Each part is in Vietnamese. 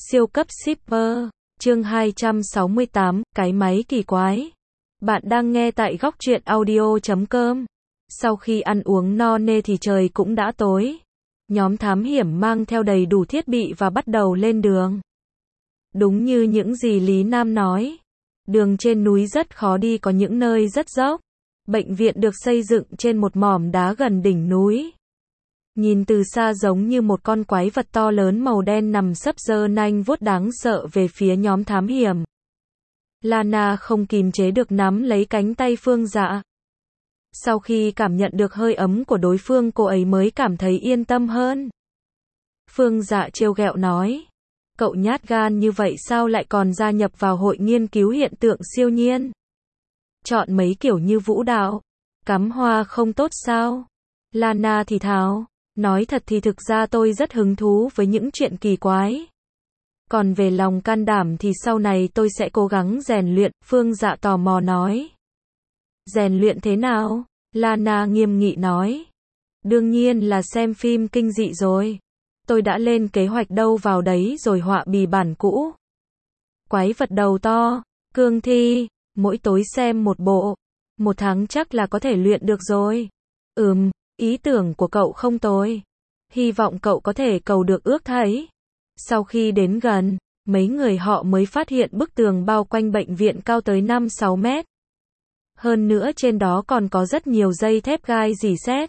Siêu cấp shipper, chương 268, cái máy kỳ quái. Bạn đang nghe tại góc truyện audio.com. Sau khi ăn uống no nê thì trời cũng đã tối. Nhóm thám hiểm mang theo đầy đủ thiết bị và bắt đầu lên đường. Đúng như những gì Lý Nam nói. Đường trên núi rất khó đi, có những nơi rất dốc. Bệnh viện được xây dựng trên một mỏm đá gần đỉnh núi. Nhìn từ xa giống như một con quái vật to lớn màu đen nằm sấp giơ nanh vuốt đáng sợ về phía nhóm thám hiểm. Lana không kìm chế được nắm lấy cánh tay Phương Dạ. Sau khi cảm nhận được hơi ấm của đối phương, cô ấy mới cảm thấy yên tâm hơn. Phương Dạ trêu ghẹo nói, cậu nhát gan như vậy sao lại còn gia nhập vào hội nghiên cứu hiện tượng siêu nhiên? Chọn mấy kiểu như vũ đạo, cắm hoa không tốt sao? Lana thì thào, nói thật thì thực ra tôi rất hứng thú với những chuyện kỳ quái. Còn về lòng can đảm thì sau này tôi sẽ cố gắng rèn luyện, Phương Dạ tò mò nói. Rèn luyện thế nào? Lana nghiêm nghị nói. Đương nhiên là xem phim kinh dị rồi. Tôi đã lên kế hoạch đâu vào đấy rồi, họa bì bản cũ. Quái vật đầu to, cương thi, mỗi tối xem một bộ. 1 tháng chắc là có thể luyện được rồi. Ý tưởng của cậu không tồi. Hy vọng cậu có thể cầu được ước thấy. Sau khi đến gần, mấy người họ mới phát hiện bức tường bao quanh bệnh viện cao tới 5-6 mét. Hơn nữa trên đó còn có rất nhiều dây thép gai rỉ sét.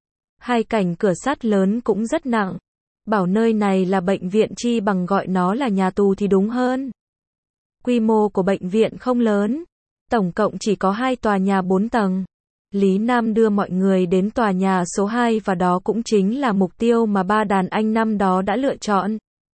2 cánh cửa sắt lớn cũng rất nặng. Bảo nơi này là bệnh viện chi bằng gọi nó là nhà tù thì đúng hơn. Quy mô của bệnh viện không lớn. Tổng cộng chỉ có 2 tòa nhà 4 tầng. Lý Nam đưa mọi người đến tòa nhà số 2 và đó cũng chính là mục tiêu mà 3 đàn anh năm đó đã lựa chọn.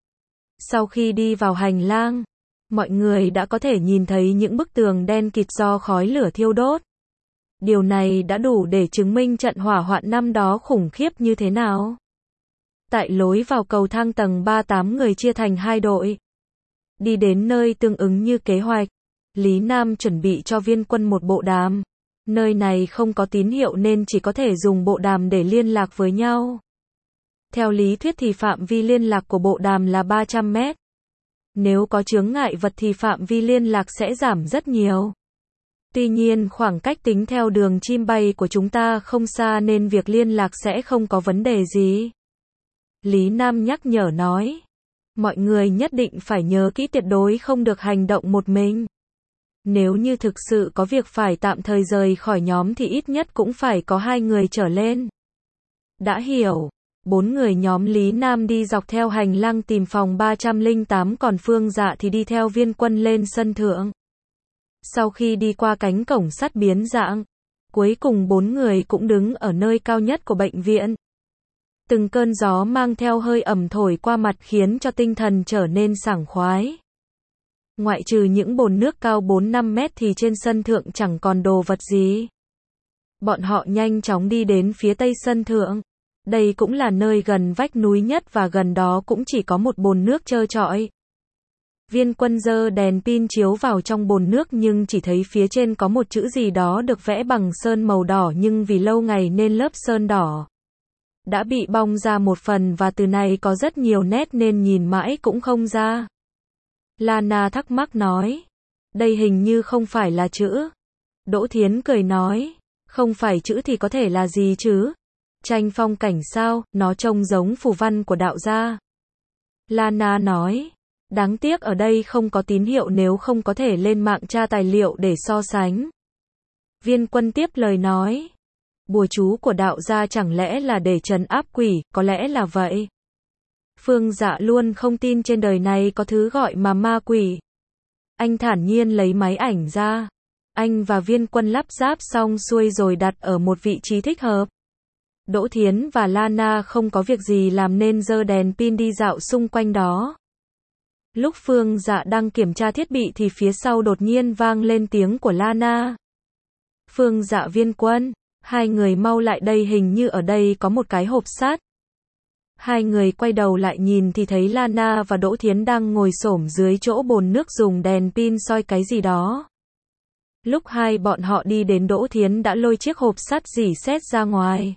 Sau khi đi vào hành lang, mọi người đã có thể nhìn thấy những bức tường đen kịt do khói lửa thiêu đốt. Điều này đã đủ để chứng minh trận hỏa hoạn năm đó khủng khiếp như thế nào. Tại lối vào cầu thang tầng 3, 8 người chia thành 2 đội. Đi đến nơi tương ứng như kế hoạch, Lý Nam chuẩn bị cho Viên Quân một bộ đàm. Nơi này không có tín hiệu nên chỉ có thể dùng bộ đàm để liên lạc với nhau. Theo lý thuyết thì phạm vi liên lạc của bộ đàm là 300 mét. Nếu có chướng ngại vật thì phạm vi liên lạc sẽ giảm rất nhiều. Tuy nhiên khoảng cách tính theo đường chim bay của chúng ta không xa nên việc liên lạc sẽ không có vấn đề gì. Lý Nam nhắc nhở nói. Mọi người nhất định phải nhớ kỹ, tuyệt đối không được hành động một mình. Nếu như thực sự có việc phải tạm thời rời khỏi nhóm thì ít nhất cũng phải có 2 người trở lên. Đã hiểu. 4 người nhóm Lý Nam đi dọc theo hành lang tìm phòng 308, còn Phương Dạ thì đi theo Viên Quân lên sân thượng. Sau khi đi qua cánh cổng sắt biến dạng, cuối cùng 4 người cũng đứng ở nơi cao nhất của bệnh viện. Từng cơn gió mang theo hơi ẩm thổi qua mặt khiến cho tinh thần trở nên sảng khoái. Ngoại trừ những bồn nước cao 4-5 mét thì trên sân thượng chẳng còn đồ vật gì. Bọn họ nhanh chóng đi đến phía tây sân thượng. Đây cũng là nơi gần vách núi nhất và gần đó cũng chỉ có một bồn nước trơ trọi. Viên Quân giơ đèn pin chiếu vào trong bồn nước nhưng chỉ thấy phía trên có một chữ gì đó được vẽ bằng sơn màu đỏ, nhưng vì lâu ngày nên lớp sơn đỏ đã bị bong ra một phần và từ này có rất nhiều nét nên nhìn mãi cũng không ra. Lana thắc mắc nói, đây hình như không phải là chữ. Đỗ Thiến cười nói, không phải chữ thì có thể là gì chứ? Tranh phong cảnh sao, nó trông giống phù văn của đạo gia. Lana nói, đáng tiếc ở đây không có tín hiệu, nếu không có thể lên mạng tra tài liệu để so sánh. Viên Quân tiếp lời nói, bùa chú của đạo gia chẳng lẽ là để trấn áp quỷ, có lẽ là vậy. Phương Dạ luôn không tin trên đời này có thứ gọi mà ma quỷ. Anh thản nhiên lấy máy ảnh ra. Anh và Viên Quân lắp ráp xong xuôi rồi đặt ở một vị trí thích hợp. Đỗ Thiến và Lana không có việc gì làm nên giơ đèn pin đi dạo xung quanh đó. Lúc Phương Dạ đang kiểm tra thiết bị thì phía sau đột nhiên vang lên tiếng của Lana. Phương Dạ, Viên Quân, 2 người mau lại đây, hình như ở đây có một cái hộp sắt. 2 người quay đầu lại nhìn thì thấy Lana và Đỗ Thiến đang ngồi xổm dưới chỗ bồn nước dùng đèn pin soi cái gì đó. Lúc bọn họ đi đến, Đỗ Thiến đã lôi chiếc hộp sắt rỉ sét ra ngoài.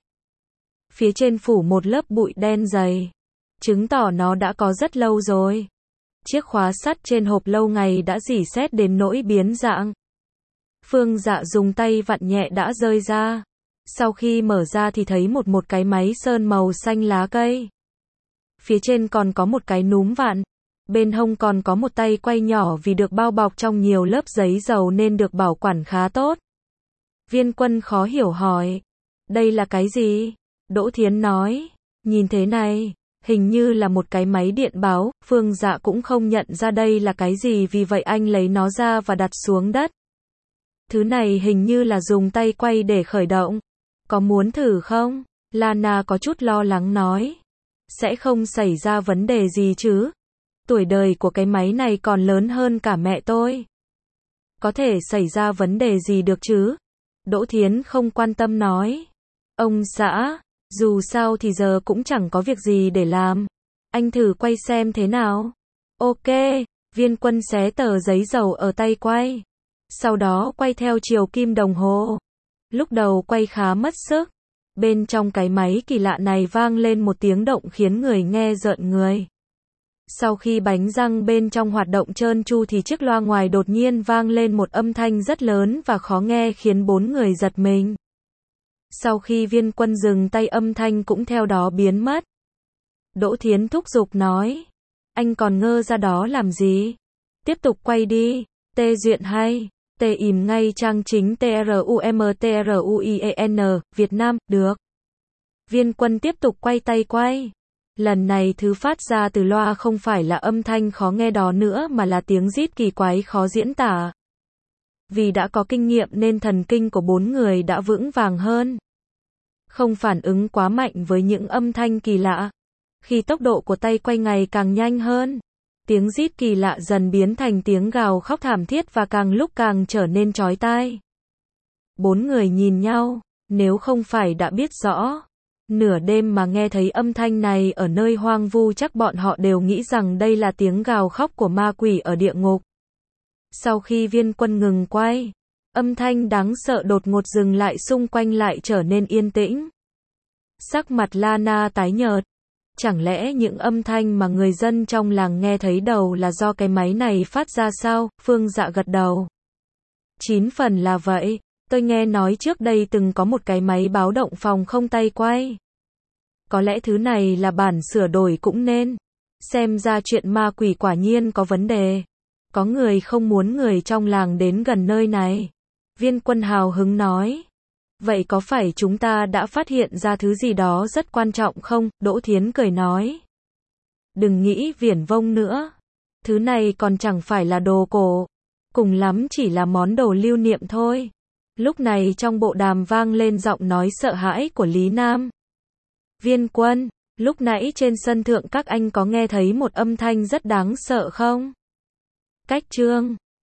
Phía trên phủ một lớp bụi đen dày, chứng tỏ nó đã có rất lâu rồi. Chiếc khóa sắt trên hộp lâu ngày đã rỉ sét đến nỗi biến dạng. Phương Dạ dùng tay vặn nhẹ đã rơi ra. Sau khi mở ra thì thấy một cái máy sơn màu xanh lá cây. Phía trên còn có một cái núm vặn. Bên hông còn có một tay quay nhỏ vì được bao bọc trong nhiều lớp giấy dầu nên được bảo quản khá tốt. Viên Quân khó hiểu hỏi. Đây là cái gì? Đỗ Thiến nói. Nhìn thế này, hình như là một cái máy điện báo. Phương Dạ cũng không nhận ra đây là cái gì vì vậy anh lấy nó ra và đặt xuống đất. Thứ này hình như là dùng tay quay để khởi động. Có muốn thử không? Lana có chút lo lắng nói. Sẽ không xảy ra vấn đề gì chứ? Tuổi đời của cái máy này còn lớn hơn cả mẹ tôi. Có thể xảy ra vấn đề gì được chứ? Đỗ Thiến không quan tâm nói. Ông xã, dù sao thì giờ cũng chẳng có việc gì để làm. Anh thử quay xem thế nào. Ok, Viên Quân xé tờ giấy dầu ở tay quay. Sau đó quay theo chiều kim đồng hồ. Lúc đầu quay khá mất sức. Bên trong cái máy kỳ lạ này vang lên một tiếng động khiến người nghe rợn người. Sau khi bánh răng bên trong hoạt động trơn tru thì chiếc loa ngoài đột nhiên vang lên một âm thanh rất lớn và khó nghe khiến 4 người giật mình. Sau khi Viên Quân dừng tay âm thanh cũng theo đó biến mất. Đỗ Thiến thúc giục nói. Anh còn ngơ ra đó làm gì? Tiếp tục quay đi. Tê duyện hay. Tê ìm ngay trang chính TRUMTRUIEN, Việt Nam, được. Viên Quân tiếp tục quay tay quay. Lần này thứ phát ra từ loa không phải là âm thanh khó nghe đó nữa mà là tiếng rít kỳ quái khó diễn tả. Vì đã có kinh nghiệm nên thần kinh của 4 người đã vững vàng hơn. Không phản ứng quá mạnh với những âm thanh kỳ lạ. Khi tốc độ của tay quay ngày càng nhanh hơn, tiếng rít kỳ lạ dần biến thành tiếng gào khóc thảm thiết và càng lúc càng trở nên chói tai. 4 người nhìn nhau, nếu không phải đã biết rõ. Nửa đêm mà nghe thấy âm thanh này ở nơi hoang vu chắc bọn họ đều nghĩ rằng đây là tiếng gào khóc của ma quỷ ở địa ngục. Sau khi Viên Quân ngừng quay, âm thanh đáng sợ đột ngột dừng lại, xung quanh lại trở nên yên tĩnh. Sắc mặt Lana tái nhợt. Chẳng lẽ những âm thanh mà người dân trong làng nghe thấy đầu là do cái máy này phát ra sao? Phương Dạ gật đầu. 9 phần là vậy. Tôi nghe nói trước đây từng có một cái máy báo động phòng không tay quay. Có lẽ thứ này là bản sửa đổi cũng nên. Xem ra chuyện ma quỷ quả nhiên có vấn đề. Có người không muốn người trong làng đến gần nơi này. Viên Quân hào hứng nói. Vậy có phải chúng ta đã phát hiện ra thứ gì đó rất quan trọng không? Đỗ Thiến cười nói. Đừng nghĩ viển vông nữa. Thứ này còn chẳng phải là đồ cổ. Cùng lắm chỉ là món đồ lưu niệm thôi. Lúc này trong bộ đàm vang lên giọng nói sợ hãi của Lý Nam. Viên Quân, lúc nãy trên sân thượng các anh có nghe thấy một âm thanh rất đáng sợ không? Cách chương